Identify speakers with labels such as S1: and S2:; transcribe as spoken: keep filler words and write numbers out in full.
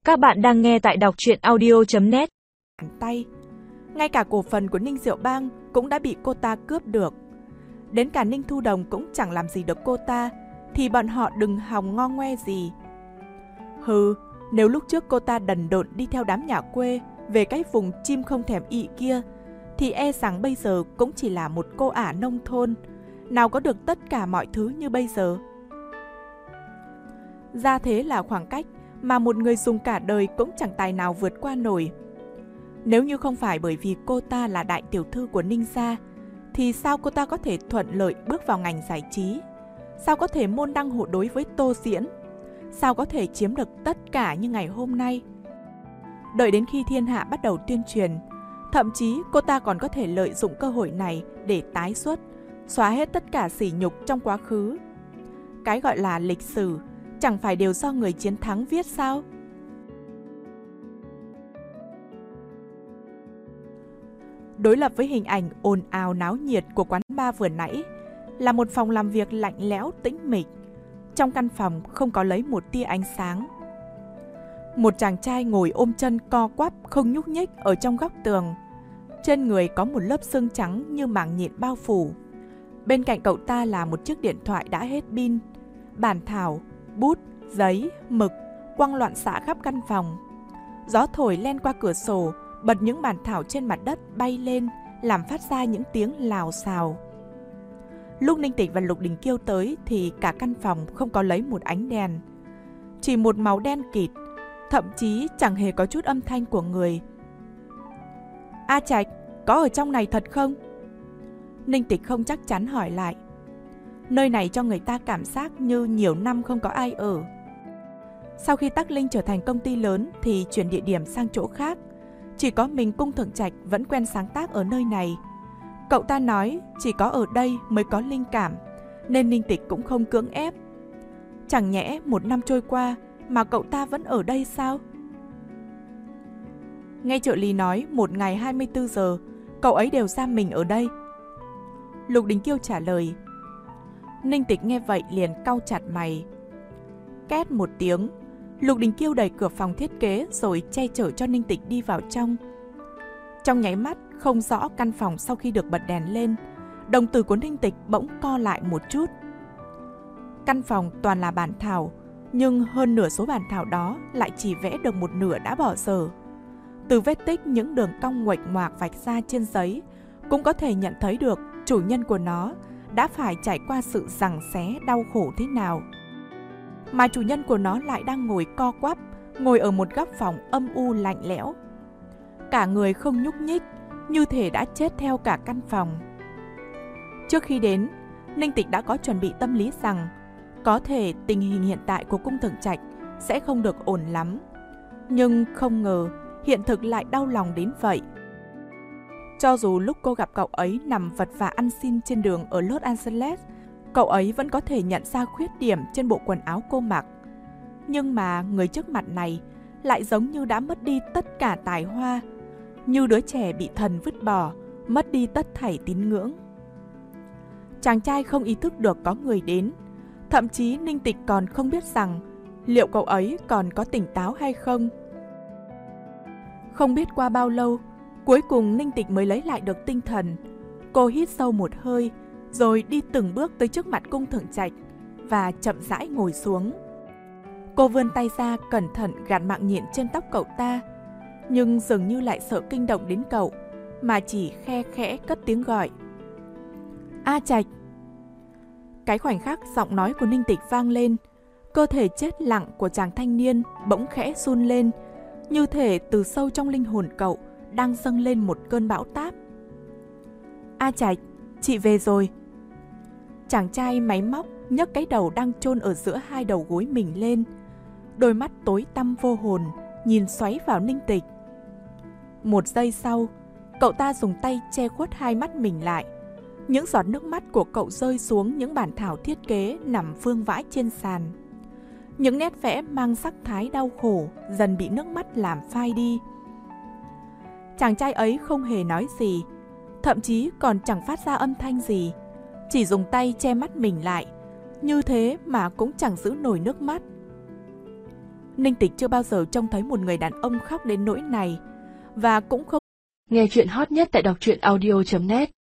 S1: Các bạn đang nghe tại đọc truyện audio chấm net.
S2: Tay, ngay cả cổ phần của Ninh Diệu Bang cũng đã bị cô ta cướp được. Đến cả Ninh Thu Đồng cũng chẳng làm gì được cô ta, thì bọn họ đừng hòng ngo ngoe gì. Hừ, nếu lúc trước cô ta đần độn đi theo đám nhà quê về cái vùng chim không thèm ị kia, thì e rằng bây giờ cũng chỉ là một cô ả nông thôn, nào có được tất cả mọi thứ như bây giờ. Ra thế là khoảng cách mà một người dùng cả đời cũng chẳng tài nào vượt qua nổi. Nếu như không phải bởi vì cô ta là đại tiểu thư của Ninh gia, thì sao cô ta có thể thuận lợi bước vào ngành giải trí? Sao có thể môn đăng hộ đối với Tô Diễn? Sao có thể chiếm được tất cả như ngày hôm nay? Đợi đến khi thiên hạ bắt đầu tuyên truyền, thậm chí cô ta còn có thể lợi dụng cơ hội này để tái xuất, xóa hết tất cả sỉ nhục trong quá khứ. Cái gọi là lịch sử chẳng phải đều do người chiến thắng viết sao? Đối lập với hình ảnh ồn ào náo nhiệt của quán bar vừa nãy là một phòng làm việc lạnh lẽo tĩnh mịch. Trong căn phòng không có lấy một tia ánh sáng. Một chàng trai ngồi ôm chân co quắp không nhúc nhích ở trong góc tường. Trên người có một lớp xương trắng như màng nhện bao phủ. Bên cạnh cậu ta là một chiếc điện thoại đã hết pin, bản thảo, bút, giấy, mực quăng loạn xạ khắp căn phòng. Gió thổi len qua cửa sổ, bật những bản thảo trên mặt đất bay lên, làm phát ra những tiếng lào xào. Lúc Ninh Tịch và Lục Đình Kiêu tới thì cả căn phòng không có lấy một ánh đèn. Chỉ một màu đen kịt, thậm chí chẳng hề có chút âm thanh của người. A Trạch, có ở trong này thật không? Ninh Tịch không chắc chắn hỏi lại. Nơi này cho người ta cảm giác như nhiều năm không có ai ở. Sau khi Tắc Linh trở thành công ty lớn thì chuyển địa điểm sang chỗ khác. Chỉ có mình Cung Thượng Trạch vẫn quen sáng tác ở nơi này. Cậu ta nói chỉ có ở đây mới có linh cảm, nên Ninh Tịch cũng không cưỡng ép. Chẳng nhẽ một năm trôi qua mà cậu ta vẫn ở đây sao? Nghe trợ lý nói một ngày hai mươi tư giờ, cậu ấy đều giam mình ở đây. Lục Đình Kiêu trả lời. Ninh Tịch nghe vậy liền cau chặt mày. Két một tiếng, Lục Đình Kiêu đẩy cửa phòng thiết kế rồi che chở cho Ninh Tịch đi vào trong. Trong nháy mắt, không rõ căn phòng sau khi được bật đèn lên, đồng tử của Ninh Tịch bỗng co lại một chút. Căn phòng toàn là bản thảo, nhưng hơn nửa số bản thảo đó lại chỉ vẽ được một nửa đã bỏ dở. Từ vết tích những đường cong nguệch ngoạc vạch ra trên giấy, cũng có thể nhận thấy được chủ nhân của nó đã phải trải qua sự giằng xé đau khổ thế nào. Mà chủ nhân của nó lại đang ngồi co quắp, ngồi ở một góc phòng âm u lạnh lẽo. Cả người không nhúc nhích, như thể đã chết theo cả căn phòng. Trước khi đến, Ninh Tịch đã có chuẩn bị tâm lý rằng có thể tình hình hiện tại của Cung Thượng Trạch sẽ không được ổn lắm. Nhưng không ngờ hiện thực lại đau lòng đến vậy. Cho dù lúc cô gặp cậu ấy nằm vật vã ăn xin trên đường ở Los Angeles, cậu ấy vẫn có thể nhận ra khuyết điểm trên bộ quần áo cô mặc. Nhưng mà người trước mặt này lại giống như đã mất đi tất cả tài hoa, như đứa trẻ bị thần vứt bỏ, mất đi tất thảy tín ngưỡng. Chàng trai không ý thức được có người đến, thậm chí Ninh Tịch còn không biết rằng liệu cậu ấy còn có tỉnh táo hay không. Không biết qua bao lâu, cuối cùng Ninh Tịch mới lấy lại được tinh thần. Cô hít sâu một hơi, rồi đi từng bước tới trước mặt Cung Thượng Trạch và chậm rãi ngồi xuống. Cô vươn tay ra cẩn thận gạt mạng nhện trên tóc cậu ta, nhưng dường như lại sợ kinh động đến cậu, mà chỉ khe khẽ cất tiếng gọi. A Trạch. Cái khoảnh khắc giọng nói của Ninh Tịch vang lên, cơ thể chết lặng của chàng thanh niên bỗng khẽ run lên, như thể từ sâu trong linh hồn cậu đang dâng lên một cơn bão táp. A Trạch, chị về rồi. Chàng trai máy móc nhấc cái đầu đang chôn ở giữa hai đầu gối mình lên, đôi mắt tối tăm vô hồn nhìn xoáy vào Ninh Tịch. Một giây sau, cậu ta dùng tay che khuất hai mắt mình lại. Những giọt nước mắt của cậu rơi xuống những bản thảo thiết kế nằm vương vãi trên sàn. Những nét vẽ mang sắc thái đau khổ dần bị nước mắt làm phai đi. Chàng trai ấy không hề nói gì, thậm chí còn chẳng phát ra âm thanh gì, chỉ dùng tay che mắt mình lại, như thế mà cũng chẳng giữ nổi nước mắt. Ninh Tịch chưa bao giờ trông thấy một người đàn ông khóc đến nỗi này, và cũng không.
S1: Nghe chuyện hot nhất tại đọc truyện audio chấm net